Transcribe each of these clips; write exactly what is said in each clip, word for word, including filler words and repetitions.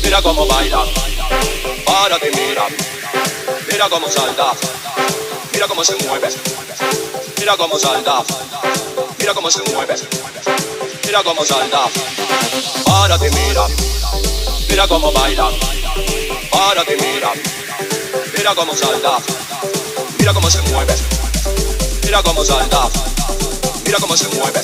Mira cómo baila, párate, mira. Mira cómo salta, mira cómo se mueve. Mira cómo salta, mira cómo se mueve. Mira cómo salta, párate, mira. Mira cómo baila, párate, mira. Mira cómo salta, mira cómo se mueve. Mira cómo salta, mira cómo se mueve.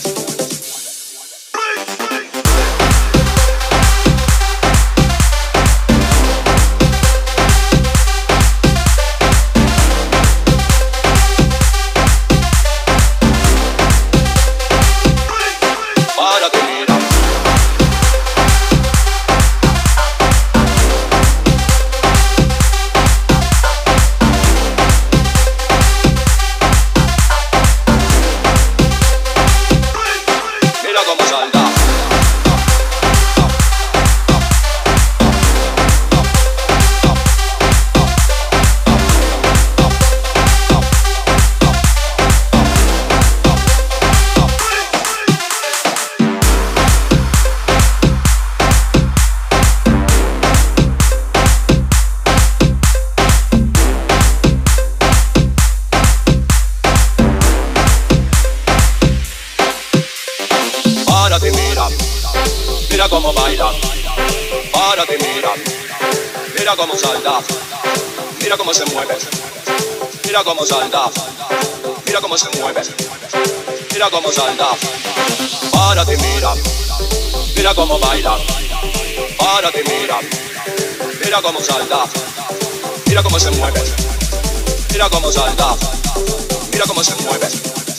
Párate, mira, mira cómo baila. Párate, mira, mira cómo salta, mira cómo se mueve. Mira cómo salta, mira cómo se mueve. Mira cómo salta. Párate, mira, mira cómo baila. Párate, mira, mira cómo salta, mira cómo se mueve. Mira cómo salta, mira cómo se mueve.